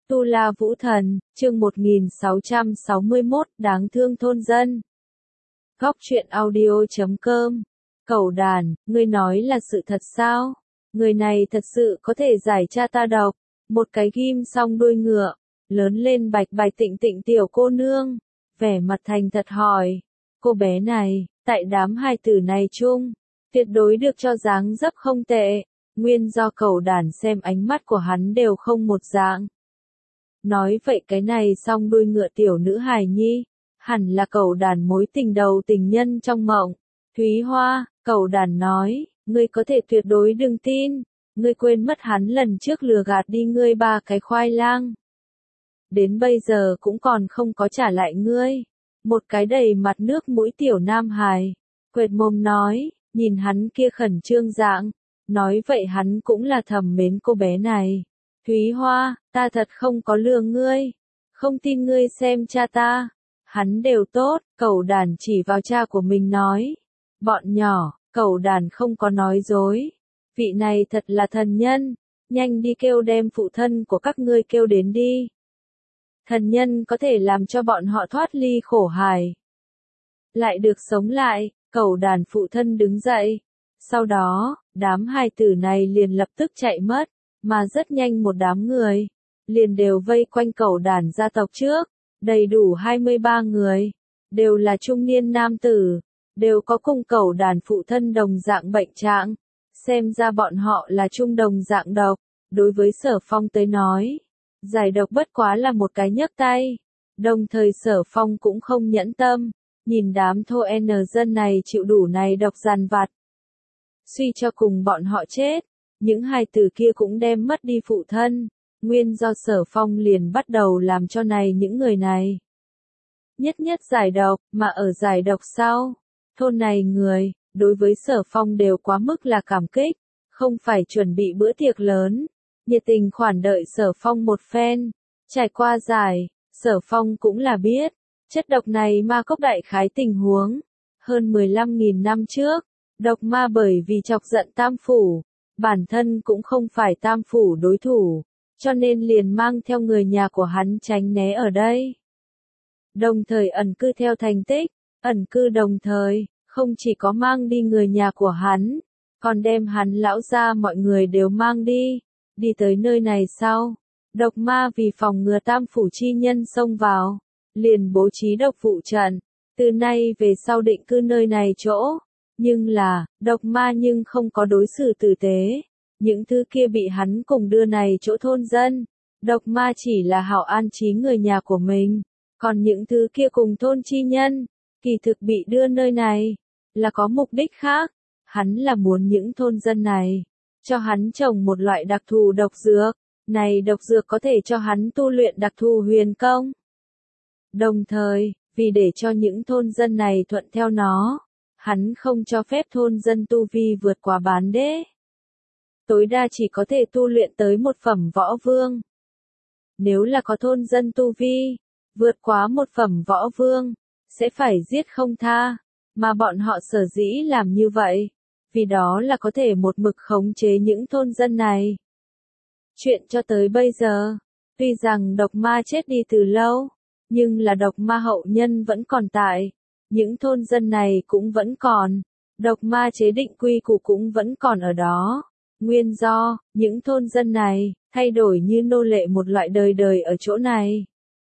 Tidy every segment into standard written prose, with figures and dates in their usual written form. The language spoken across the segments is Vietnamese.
Tu La Vũ Thần, chương 1661, đáng thương thôn dân. Góc truyện audio.com. Cẩu đàn, ngươi nói là sự thật sao? Người này thật sự có thể giải cha ta độc. Một cái ghim song đuôi ngựa, lớn lên bạch bạch tịnh tịnh tiểu cô nương, vẻ mặt thành thật hỏi. Cô bé này, tại đám hài tử này chung, tuyệt đối được cho dáng dấp không tệ, nguyên do cẩu đàn xem ánh mắt của hắn đều không một dạng. Nói vậy cái này song đuôi ngựa tiểu nữ hài nhi, hẳn là cẩu đàn mối tình đầu tình nhân trong mộng. Thúy Hoa, cẩu đàn nói, ngươi có thể tuyệt đối đừng tin, ngươi quên mất hắn lần trước lừa gạt đi ngươi 3 cái khoai lang. Đến bây giờ cũng còn không có trả lại ngươi. Một cái đầy mặt nước mũi tiểu nam hài, quệt mồm nói, nhìn hắn kia khẩn trương dạng, nói vậy hắn cũng là thầm mến cô bé này. Thúy Hoa, ta thật không có lừa ngươi, không tin ngươi xem cha ta, hắn đều tốt, cẩu đàn chỉ vào cha của mình nói. Bọn nhỏ, cẩu đàn không có nói dối, vị này thật là thần nhân, nhanh đi kêu đem phụ thân của các ngươi kêu đến đi. Thần nhân có thể làm cho bọn họ thoát ly khổ hài, lại được sống lại. Cẩu đàn phụ thân đứng dậy, sau đó, đám hài tử này liền lập tức chạy mất, mà rất nhanh một đám người, liền đều vây quanh cẩu đàn gia tộc trước, đầy đủ 23 người, đều là trung niên nam tử, đều có cùng cẩu đàn phụ thân đồng dạng bệnh trạng, xem ra bọn họ là chung đồng dạng độc. Đối với Sở Phong tới nói, giải độc bất quá là một cái nhấc tay, đồng thời Sở Phong cũng không nhẫn tâm, nhìn đám thô dân này chịu đủ này độc dằn vặt. Suy cho cùng bọn họ chết, những hài tử kia cũng đem mất đi phụ thân, nguyên do Sở Phong liền bắt đầu làm cho này những người này. Nhất nhất giải độc, mà ở giải độc sau, thôn này người, đối với Sở Phong đều quá mức là cảm kích, không phải chuẩn bị bữa tiệc lớn, nhiệt tình khoản đợi Sở Phong một phen, trải qua giải, Sở Phong cũng là biết. Chất độc này ma cốc đại khái tình huống. Hơn 15.000 năm trước, độc ma bởi vì chọc giận Tam Phủ, bản thân cũng không phải Tam Phủ đối thủ, cho nên liền mang theo người nhà của hắn tránh né ở đây. Đồng thời ẩn cư theo thành tích, ẩn cư đồng thời, không chỉ có mang đi người nhà của hắn, còn đem hắn lão gia mọi người đều mang đi. Đi tới nơi này sau, độc ma vì phòng ngừa Tam Phủ chi nhân xông vào, liền bố trí độc vụ trận, từ nay về sau định cư nơi này chỗ. Nhưng là, độc ma nhưng không có đối xử tử tế, những thứ kia bị hắn cùng đưa này chỗ thôn dân, độc ma chỉ là hảo an trí người nhà của mình, còn những thứ kia cùng thôn chi nhân, kỳ thực bị đưa nơi này, là có mục đích khác, hắn là muốn những thôn dân này, cho hắn trồng một loại đặc thù độc dược, này độc dược có thể cho hắn tu luyện đặc thù huyền công. Đồng thời, vì để cho những thôn dân này thuận theo nó, hắn không cho phép thôn dân tu vi vượt qua bán đế. Tối đa chỉ có thể tu luyện tới một phẩm võ vương. Nếu là có thôn dân tu vi, vượt quá một phẩm võ vương, sẽ phải giết không tha, mà bọn họ sở dĩ làm như vậy, vì đó là có thể một mực khống chế những thôn dân này. Chuyện cho tới bây giờ, tuy rằng độc ma chết đi từ lâu, nhưng là độc ma hậu nhân vẫn còn tại, những thôn dân này cũng vẫn còn, độc ma chế định quy củ cũng vẫn còn ở đó. Nguyên do, những thôn dân này, thay đổi như nô lệ một loại đời đời ở chỗ này.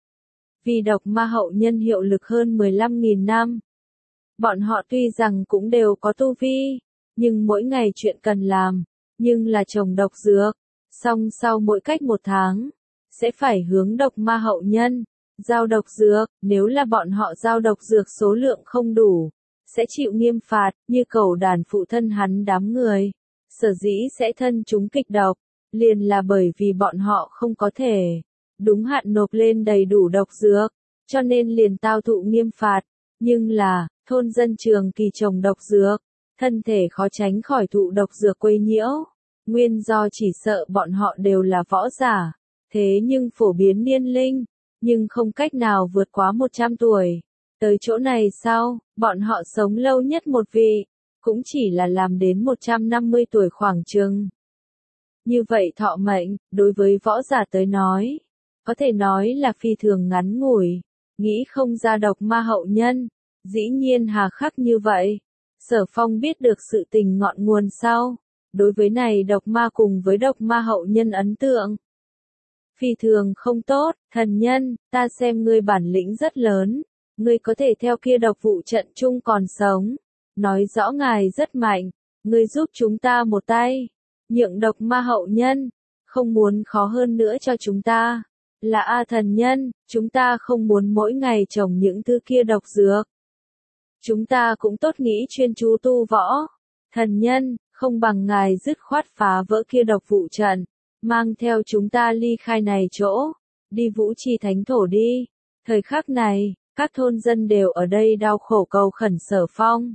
Vì độc ma hậu nhân hiệu lực hơn 15.000 năm. Bọn họ tuy rằng cũng đều có tu vi, nhưng mỗi ngày chuyện cần làm, nhưng là trồng độc dược, xong sau mỗi cách 1 tháng, sẽ phải hướng độc ma hậu nhân giao độc dược, nếu là bọn họ giao độc dược số lượng không đủ, sẽ chịu nghiêm phạt, như cẩu đàn phụ thân hắn đám người. Sở dĩ sẽ thân chúng kịch độc, liền là bởi vì bọn họ không có thể đúng hạn nộp lên đầy đủ độc dược, cho nên liền tao thụ nghiêm phạt. Nhưng là, thôn dân trường kỳ trồng độc dược, thân thể khó tránh khỏi thụ độc dược quấy nhiễu, nguyên do chỉ sợ bọn họ đều là võ giả, thế nhưng phổ biến niên linh, nhưng không cách nào vượt quá 100 tuổi. Tới chỗ này sau, bọn họ sống lâu nhất một vị, cũng chỉ là làm đến 150 tuổi khoảng chừng. Như vậy thọ mệnh, đối với võ giả tới nói, có thể nói là phi thường ngắn ngủi, nghĩ không ra độc ma hậu nhân, dĩ nhiên hà khắc như vậy. Sở Phong biết được sự tình ngọn nguồn sau, đối với này độc ma cùng với độc ma hậu nhân ấn tượng. Phi thường không tốt, thần nhân, ta xem ngươi bản lĩnh rất lớn, ngươi có thể theo kia độc vụ trận chung còn sống, nói rõ ngài rất mạnh, ngươi giúp chúng ta một tay, nhượng độc ma hậu nhân, không muốn khó hơn nữa cho chúng ta. Là A thần nhân, chúng ta không muốn mỗi ngày trồng những thứ kia độc dược. Chúng ta cũng tốt nghĩ chuyên chú tu võ. Thần nhân, không bằng ngài dứt khoát phá vỡ kia độc vụ trận, mang theo chúng ta ly khai này chỗ, đi Vũ Trì Thánh Thổ đi. Thời khắc này, các thôn dân đều ở đây đau khổ cầu khẩn Sở Phong.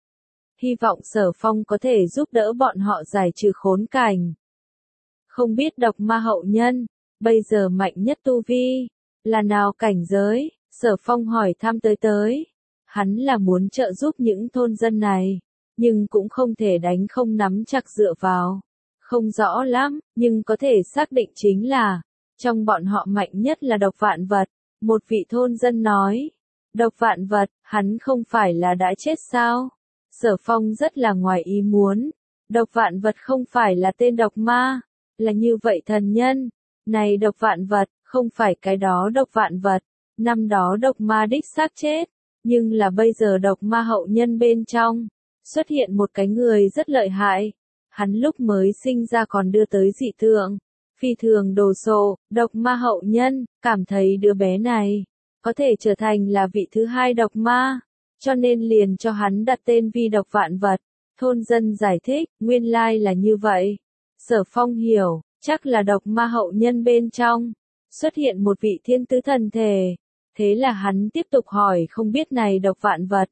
Hy vọng Sở Phong có thể giúp đỡ bọn họ giải trừ khốn cảnh. Không biết độc ma hậu nhân, bây giờ mạnh nhất tu vi, là nào cảnh giới? Sở Phong hỏi thăm tới. Hắn là muốn trợ giúp những thôn dân này, nhưng cũng không thể đánh không nắm chặt dựa vào. Không rõ lắm, nhưng có thể xác định chính là, trong bọn họ mạnh nhất là độc vạn vật. Một vị thôn dân nói, độc vạn vật, hắn không phải là đã chết sao? Sở Phong rất là ngoài ý muốn, độc vạn vật không phải là tên độc ma, là như vậy thần nhân. Này độc vạn vật, không phải cái đó độc vạn vật, năm đó độc ma đích xác chết, nhưng là bây giờ độc ma hậu nhân bên trong, xuất hiện một cái người rất lợi hại, hắn lúc mới sinh ra còn đưa tới dị tượng, phi thường đồ sộ, độc ma hậu nhân, cảm thấy đứa bé này, có thể trở thành là vị thứ hai độc ma, cho nên liền cho hắn đặt tên vi độc vạn vật. Thôn dân giải thích, nguyên lai là như vậy. Sở Phong hiểu, chắc là độc ma hậu nhân bên trong, xuất hiện một vị thiên tứ thần thể. Thế là hắn tiếp tục hỏi không biết này độc vạn vật.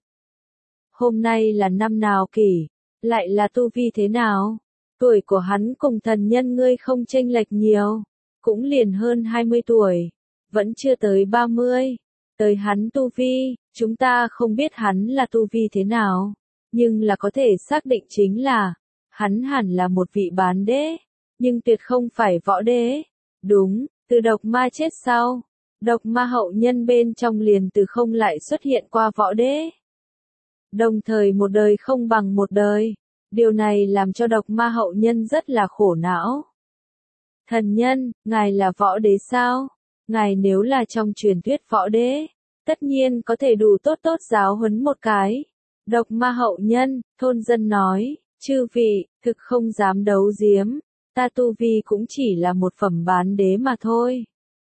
Hôm nay là năm nào kỷ, lại là tu vi thế nào? Tuổi của hắn cùng thần nhân ngươi không chênh lệch nhiều, cũng liền hơn 20 tuổi, vẫn chưa tới 30. Tới hắn tu vi, chúng ta không biết hắn là tu vi thế nào, nhưng là có thể xác định chính là, hắn hẳn là một vị bán đế, nhưng tuyệt không phải võ đế. Đúng, từ độc ma chết sau, độc ma hậu nhân bên trong liền từ không lại xuất hiện qua võ đế. Đồng thời một đời không bằng một đời, điều này làm cho độc ma hậu nhân rất là khổ não. Thần nhân, ngài là võ đế sao? Ngài nếu là trong truyền thuyết võ đế, tất nhiên có thể đủ tốt giáo huấn một cái. Độc ma hậu nhân, thôn dân nói, chư vị, thực không dám đấu giếm, ta tu vi cũng chỉ là một phẩm bán đế mà thôi.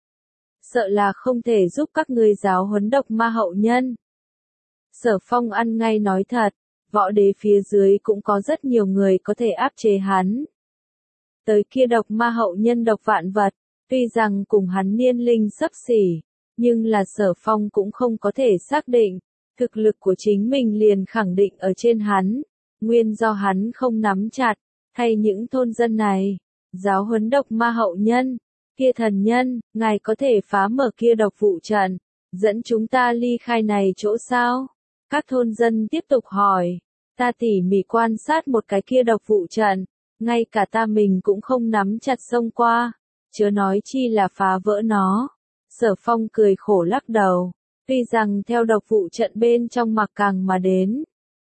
Sợ là không thể giúp các ngươi giáo huấn độc ma hậu nhân. Sở Phong ăn ngay nói thật, võ đế phía dưới cũng có rất nhiều người có thể áp chế hắn. Tới kia độc ma hậu nhân độc vạn vật, tuy rằng cùng hắn niên linh xấp xỉ, nhưng là Sở Phong cũng không có thể xác định, thực lực của chính mình liền khẳng định ở trên hắn, nguyên do hắn không nắm chặt, thay những thôn dân này, giáo huấn độc ma hậu nhân. Kia thần nhân, ngài có thể phá mở kia độc vụ trận, dẫn chúng ta ly khai này chỗ sao? Các thôn dân tiếp tục hỏi, ta tỉ mỉ quan sát một cái kia độc vụ trận, ngay cả ta mình cũng không nắm chặt xông qua, chớ nói chi là phá vỡ nó. Sở Phong cười khổ lắc đầu, tuy rằng theo độc vụ trận bên trong mặc càng mà đến.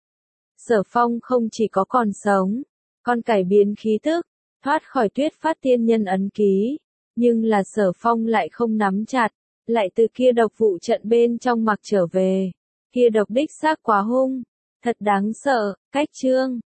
Sở Phong không chỉ có còn sống, còn cải biến khí tức, thoát khỏi tuyết phát tiên nhân ấn ký. Nhưng là Sở Phong lại không nắm chặt, lại từ kia độc vụ trận bên trong mặc trở về. Kia độc đích xác quá hung, thật đáng sợ. Cách chương